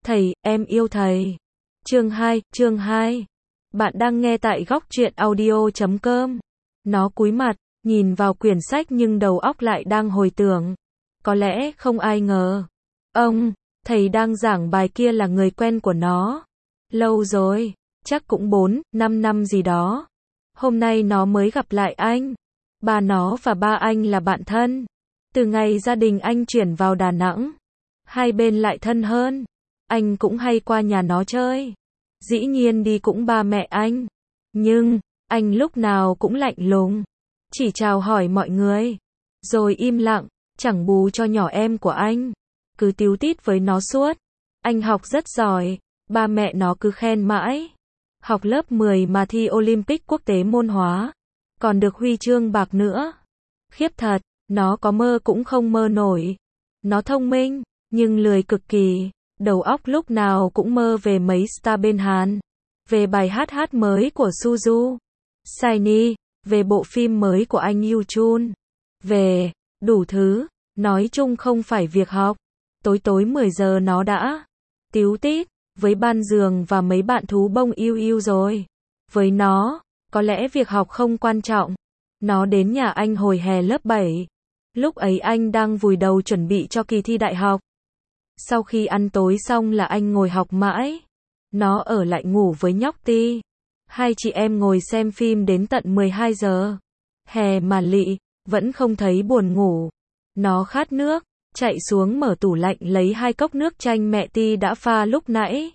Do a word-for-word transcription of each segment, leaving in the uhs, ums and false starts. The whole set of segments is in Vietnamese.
Thầy, em yêu thầy. Chương hai, chương hai. Bạn đang nghe tại góc truyện audio chấm com. Nó cúi mặt, nhìn vào quyển sách nhưng đầu óc lại đang hồi tưởng. Có lẽ không ai ngờ. Ông, thầy đang giảng bài kia là người quen của nó. Lâu rồi, chắc cũng bốn, năm năm gì đó. Hôm nay nó mới gặp lại anh. Ba nó và ba anh là bạn thân. Từ ngày gia đình anh chuyển vào Đà Nẵng, hai bên lại thân hơn. Anh cũng hay qua nhà nó chơi. Dĩ nhiên đi cũng ba mẹ anh. Nhưng, anh lúc nào cũng lạnh lùng. Chỉ chào hỏi mọi người. Rồi im lặng, chẳng bù cho nhỏ em của anh. Cứ tíu tít với nó suốt. Anh học rất giỏi. Ba mẹ nó cứ khen mãi. Học lớp mười mà thi Olympic quốc tế môn hóa. Còn được huy chương bạc nữa. Khiếp thật, nó có mơ cũng không mơ nổi. Nó thông minh, nhưng lười cực kỳ. Đầu óc lúc nào cũng mơ về mấy star bên Hàn. Về bài hát hát mới của Suzu. Shiny. Về bộ phim mới của anh Yoo Chun. Về, đủ thứ. Nói chung không phải việc học. Tối tối mười giờ nó đã tíu tít với ban giường và mấy bạn thú bông yêu yêu rồi. Với nó, có lẽ việc học không quan trọng. Nó đến nhà anh hồi hè lớp bảy. Lúc ấy anh đang vùi đầu chuẩn bị cho kỳ thi đại học. Sau khi ăn tối xong là anh ngồi học mãi. Nó ở lại ngủ với nhóc Ti. Hai chị em ngồi xem phim đến tận mười hai giờ. Hè mà lị, vẫn không thấy buồn ngủ. Nó khát nước, chạy xuống mở tủ lạnh lấy hai cốc nước chanh mẹ Ti đã pha lúc nãy.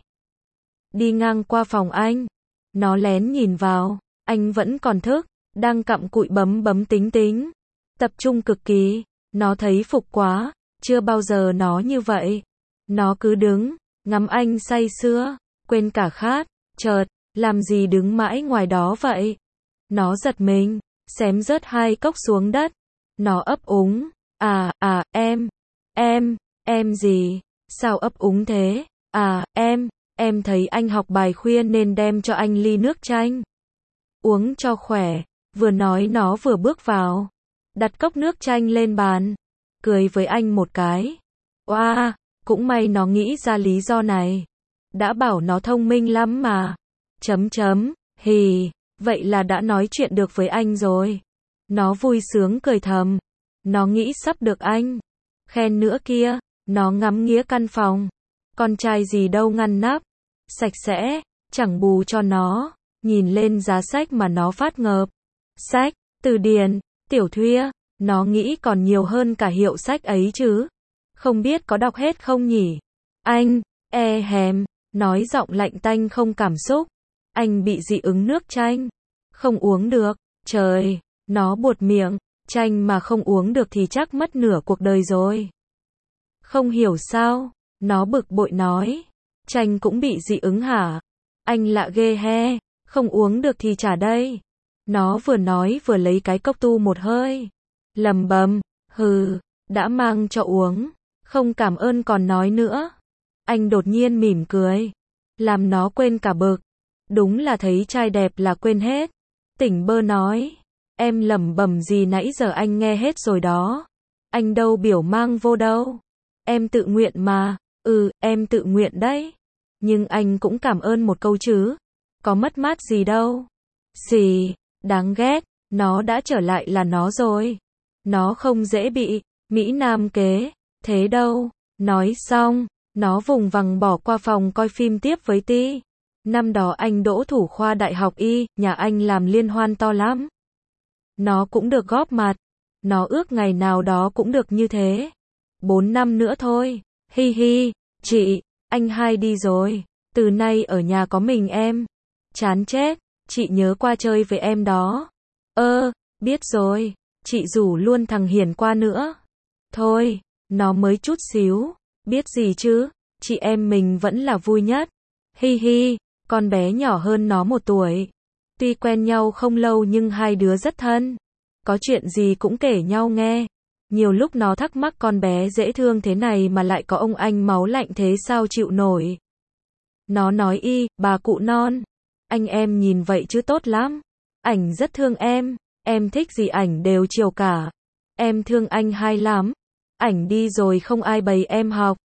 Đi ngang qua phòng anh. Nó lén nhìn vào. Anh vẫn còn thức, đang cặm cụi bấm bấm tính tính. Tập trung cực kỳ. Nó thấy phục quá. Chưa bao giờ nó như vậy. Nó cứ đứng, ngắm anh say sưa, quên cả khát. Chợt, làm gì đứng mãi ngoài đó vậy? Nó giật mình, xém rớt hai cốc xuống đất. Nó ấp úng. À, à, em. Em, em gì? Sao ấp úng thế? À, em, em thấy anh học bài khuya nên đem cho anh ly nước chanh. Uống cho khỏe. Vừa nói nó vừa bước vào. Đặt cốc nước chanh lên bàn. Cười với anh một cái. Oa, cũng may nó nghĩ ra lý do này. Đã bảo nó thông minh lắm mà. Chấm chấm, hì, vậy là đã nói chuyện được với anh rồi. Nó vui sướng cười thầm. Nó nghĩ sắp được anh khen nữa kia. Nó ngắm nghía căn phòng. Con trai gì đâu ngăn nắp. Sạch sẽ, chẳng bù cho nó. Nhìn lên giá sách mà nó phát ngợp. Sách, từ điển, tiểu thuyết. Nó nghĩ còn nhiều hơn cả hiệu sách ấy chứ. Không biết có đọc hết không nhỉ? Anh, e hèm, nói giọng lạnh tanh không cảm xúc. Anh bị dị ứng nước chanh. Không uống được. Trời, nó buột miệng. Chanh mà không uống được thì chắc mất nửa cuộc đời rồi. Không hiểu sao. Nó bực bội nói. Chanh cũng bị dị ứng hả? Anh lạ ghê he. Không uống được thì trả đây. Nó vừa nói vừa lấy cái cốc tu một hơi. Lầm bầm, hừ, đã mang cho uống. Không cảm ơn còn nói nữa. Anh đột nhiên mỉm cười. Làm nó quên cả bực. Đúng là thấy trai đẹp là quên hết. Tỉnh bơ nói. Em lẩm bẩm gì nãy giờ anh nghe hết rồi đó. Anh đâu biểu mang vô đâu. Em tự nguyện mà. Ừ, em tự nguyện đấy. Nhưng anh cũng cảm ơn một câu chứ. Có mất mát gì đâu. Xì, đáng ghét. Nó đã trở lại là nó rồi. Nó không dễ bị Mỹ Nam kế thế đâu. Nói xong, nó vùng vằng bỏ qua phòng coi phim tiếp với Ti. Năm đó anh đỗ thủ khoa đại học y, nhà anh làm liên hoan to lắm. Nó cũng được góp mặt. Nó ước ngày nào đó cũng được như thế. Bốn năm nữa thôi. Hi hi, chị, anh hai đi rồi. Từ nay ở nhà có mình em. Chán chết, chị nhớ qua chơi với em đó. Ơ, biết rồi. Chị rủ luôn thằng Hiền qua nữa. Thôi, nó mới chút xíu. Biết gì chứ, chị em mình vẫn là vui nhất. Hi hi, con bé nhỏ hơn nó một tuổi. Tuy quen nhau không lâu nhưng hai đứa rất thân. Có chuyện gì cũng kể nhau nghe. Nhiều lúc nó thắc mắc con bé dễ thương thế này mà lại có ông anh máu lạnh thế sao chịu nổi. Nó nói y, bà cụ non. Anh em nhìn vậy chứ tốt lắm. Ảnh rất thương em. Em thích gì ảnh đều chiều cả. Em thương anh hai lắm. Ảnh đi rồi không ai bày em học.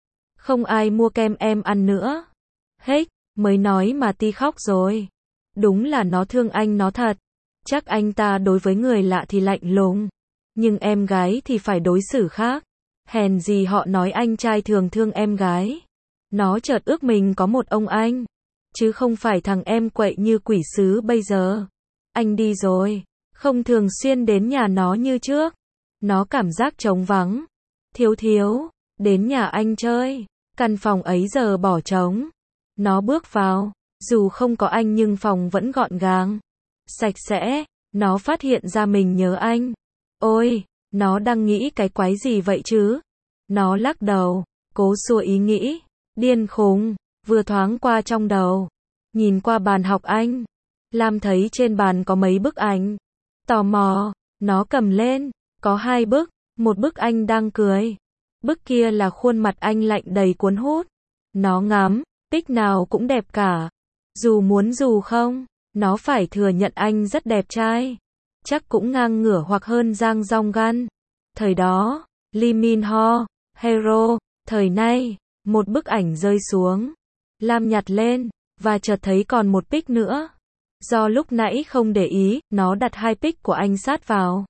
Không ai mua kem em ăn nữa. Hết, mới nói mà Ti khóc rồi. Đúng là nó thương anh nó thật. Chắc anh ta đối với người lạ thì lạnh lùng. Nhưng em gái thì phải đối xử khác. Hèn gì họ nói anh trai thường thương em gái. Nó chợt ước mình có một ông anh. Chứ không phải thằng em quậy như quỷ sứ bây giờ. Anh đi rồi. Không thường xuyên đến nhà nó như trước. Nó cảm giác trống vắng. Thiếu thiếu. Đến nhà anh chơi. Căn phòng ấy giờ bỏ trống. Nó bước vào. Dù không có anh nhưng phòng vẫn gọn gàng. Sạch sẽ. Nó phát hiện ra mình nhớ anh. Ôi, nó đang nghĩ cái quái gì vậy chứ? Nó lắc đầu. Cố xua ý nghĩ. Điên khùng. Vừa thoáng qua trong đầu. Nhìn qua bàn học anh. Lam thấy trên bàn có mấy bức ảnh. Tò mò. Nó cầm lên. Có hai bức. Một bức anh đang cười. Bức kia là khuôn mặt anh lạnh đầy cuốn hút. Nó ngắm. Pic nào cũng đẹp cả. Dù muốn dù không. Nó phải thừa nhận anh rất đẹp trai. Chắc cũng ngang ngửa hoặc hơn Giang Dong Gan. Thời đó. Lee Min Ho. Hero. Thời nay. Một bức ảnh rơi xuống. Lam nhặt lên. Và chợt thấy còn một pic nữa. Do lúc nãy không để ý, nó đặt hai pic của anh sát vào.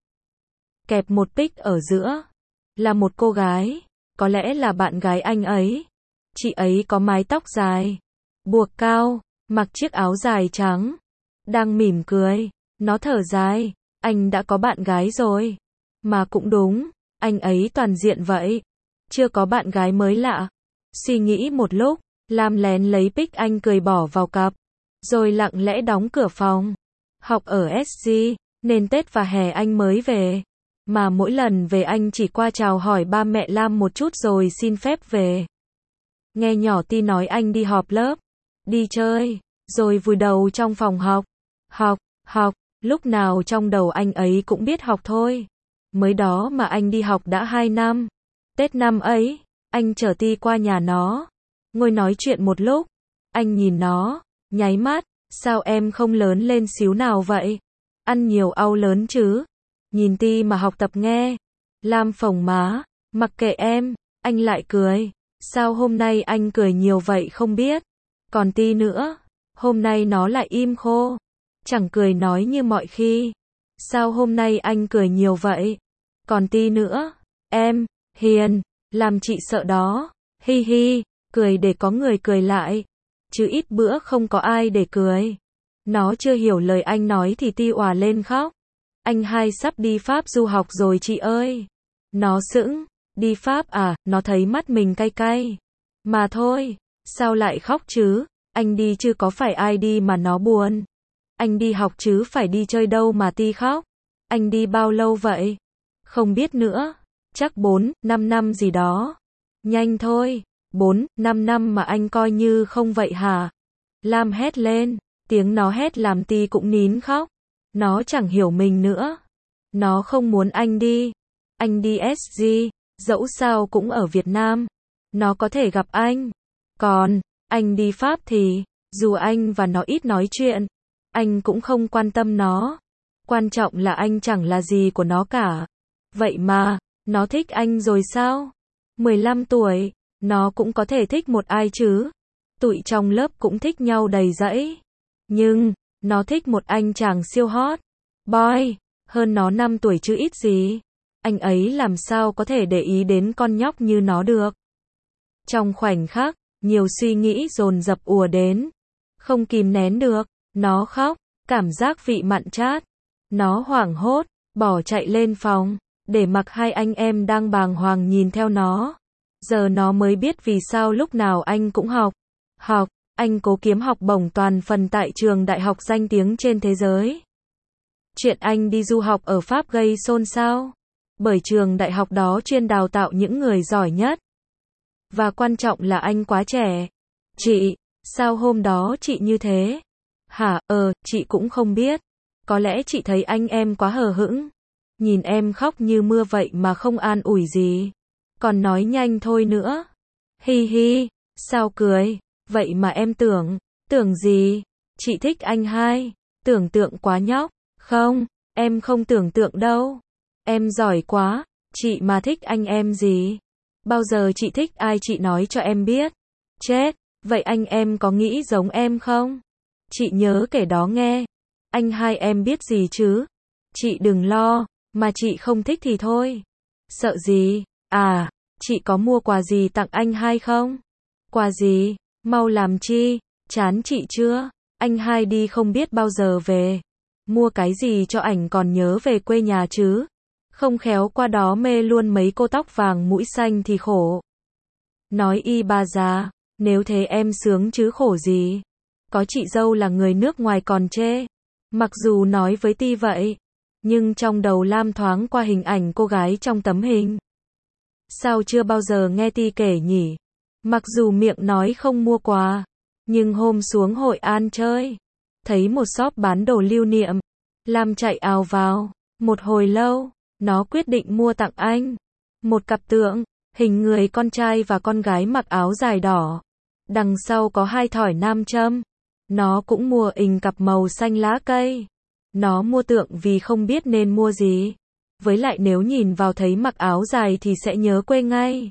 Kẹp một pic ở giữa. Là một cô gái. Có lẽ là bạn gái anh ấy. Chị ấy có mái tóc dài. Buộc cao. Mặc chiếc áo dài trắng. Đang mỉm cười. Nó thở dài. Anh đã có bạn gái rồi. Mà cũng đúng. Anh ấy toàn diện vậy. Chưa có bạn gái mới lạ. Suy nghĩ một lúc. Lam lén lấy pic anh cười bỏ vào cặp. Rồi lặng lẽ đóng cửa phòng. Học ở ét giê. Nên Tết và hè anh mới về. Mà mỗi lần về anh chỉ qua chào hỏi ba mẹ Lam một chút rồi xin phép về. Nghe nhỏ Ti nói anh đi họp lớp. Đi chơi. Rồi vùi đầu trong phòng học. Học, học. Lúc nào trong đầu anh ấy cũng biết học thôi. Mới đó mà anh đi học đã hai năm. Tết năm ấy, anh chở Ti qua nhà nó. Ngồi nói chuyện một lúc. Anh nhìn nó, nháy mắt. Sao em không lớn lên xíu nào vậy? Ăn nhiều au lớn chứ. Nhìn Ti mà học tập nghe. Lam phồng má. Mặc kệ em. Anh lại cười. Sao hôm nay anh cười nhiều vậy không biết. Còn Ti nữa. Hôm nay nó lại im khô. Chẳng cười nói như mọi khi. Sao hôm nay anh cười nhiều vậy? Còn Ti nữa. Em, hiền. Làm chị sợ đó. Hi hi. Cười để có người cười lại. Chứ ít bữa không có ai để cười. Nó chưa hiểu lời anh nói thì Ti òa lên khóc. Anh hai sắp đi Pháp du học rồi chị ơi. Nó sững. Đi Pháp à, nó thấy mắt mình cay cay. Mà thôi, sao lại khóc chứ? Anh đi chứ có phải ai đi mà nó buồn. Anh đi học chứ phải đi chơi đâu mà Ti khóc. Anh đi bao lâu vậy? Không biết nữa. Chắc bốn, năm năm gì đó. Nhanh thôi. bốn, năm năm mà anh coi như không vậy hả? Lam hét lên. Tiếng nó hét làm Ti cũng nín khóc. Nó chẳng hiểu mình nữa. Nó không muốn anh đi. Anh đi ét giê, dẫu sao cũng ở Việt Nam. Nó có thể gặp anh. Còn, anh đi Pháp thì, dù anh và nó ít nói chuyện, anh cũng không quan tâm nó. Quan trọng là anh chẳng là gì của nó cả. Vậy mà, nó thích anh rồi sao? mười lăm tuổi, nó cũng có thể thích một ai chứ. Tụi trong lớp cũng thích nhau đầy dẫy. Nhưng, nó thích một anh chàng siêu hot. Boy, hơn nó năm tuổi chứ ít gì. Anh ấy làm sao có thể để ý đến con nhóc như nó được. Trong khoảnh khắc, nhiều suy nghĩ dồn dập ùa đến. Không kìm nén được, nó khóc, cảm giác vị mặn chát. Nó hoảng hốt, bỏ chạy lên phòng, để mặc hai anh em đang bàng hoàng nhìn theo nó. Giờ nó mới biết vì sao lúc nào anh cũng học. Học, anh cố kiếm học bổng toàn phần tại trường đại học danh tiếng trên thế giới. Chuyện anh đi du học ở Pháp gây xôn xao. Bởi trường đại học đó chuyên đào tạo những người giỏi nhất. Và quan trọng là anh quá trẻ. Chị, sao hôm đó chị như thế? Hả, ờ, chị cũng không biết. Có lẽ chị thấy anh em quá hờ hững. Nhìn em khóc như mưa vậy mà không an ủi gì. Còn nói nhanh thôi nữa. Hi hi, sao cười? Vậy mà em tưởng, tưởng gì? Chị thích anh hai. Tưởng tượng quá nhóc. Không, em không tưởng tượng đâu. Em giỏi quá, chị mà thích anh em gì? Bao giờ chị thích ai chị nói cho em biết. Chết, vậy anh em có nghĩ giống em không? Chị nhớ kể đó nghe. Anh hai em biết gì chứ? Chị đừng lo, mà chị không thích thì thôi. Sợ gì? À, chị có mua quà gì tặng anh hai không? Quà gì? Mau làm chi? Chán chị chưa? Anh hai đi không biết bao giờ về. Mua cái gì cho ảnh còn nhớ về quê nhà chứ? Không khéo qua đó mê luôn mấy cô tóc vàng mũi xanh thì khổ. Nói y bà già, nếu thế em sướng chứ khổ gì. Có chị dâu là người nước ngoài còn chê. Mặc dù nói với Ti vậy, nhưng trong đầu Lam thoáng qua hình ảnh cô gái trong tấm hình. Sao chưa bao giờ nghe Ti kể nhỉ? Mặc dù miệng nói không mua quà, nhưng hôm xuống Hội An chơi, thấy một shop bán đồ lưu niệm, Lam chạy ào vào. Một hồi lâu, nó quyết định mua tặng anh một cặp tượng, hình người con trai và con gái mặc áo dài đỏ. Đằng sau có hai thỏi nam châm. Nó cũng mua ình cặp màu xanh lá cây. Nó mua tượng vì không biết nên mua gì. Với lại nếu nhìn vào thấy mặc áo dài thì sẽ nhớ quê ngay.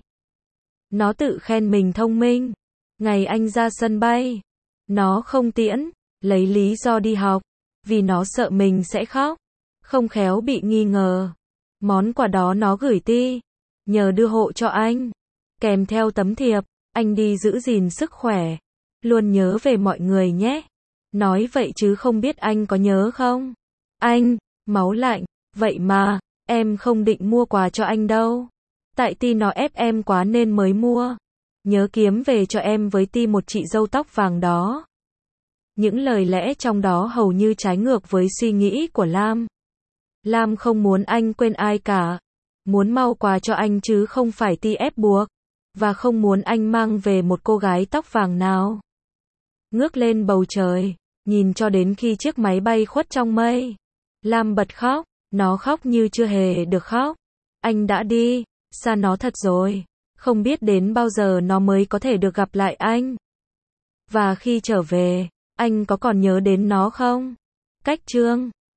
Nó tự khen mình thông minh. Ngày anh ra sân bay, nó không tiễn, lấy lý do đi học, vì nó sợ mình sẽ khóc, không khéo bị nghi ngờ. Món quà đó nó gửi Ti, nhờ đưa hộ cho anh, kèm theo tấm thiệp, anh đi giữ gìn sức khỏe, luôn nhớ về mọi người nhé. Nói vậy chứ không biết anh có nhớ không? Anh, máu lạnh, vậy mà, em không định mua quà cho anh đâu. Tại Ti nó ép em quá nên mới mua. Nhớ kiếm về cho em với Ti một chị dâu tóc vàng đó. Những lời lẽ trong đó hầu như trái ngược với suy nghĩ của Lam. Lam không muốn anh quên ai cả. Muốn mau quà cho anh chứ không phải Ti ép buộc. Và không muốn anh mang về một cô gái tóc vàng nào. Ngước lên bầu trời, nhìn cho đến khi chiếc máy bay khuất trong mây. Lam bật khóc, nó khóc như chưa hề được khóc. Anh đã đi, xa nó thật rồi. Không biết đến bao giờ nó mới có thể được gặp lại anh. Và khi trở về, anh có còn nhớ đến nó không? Cách chương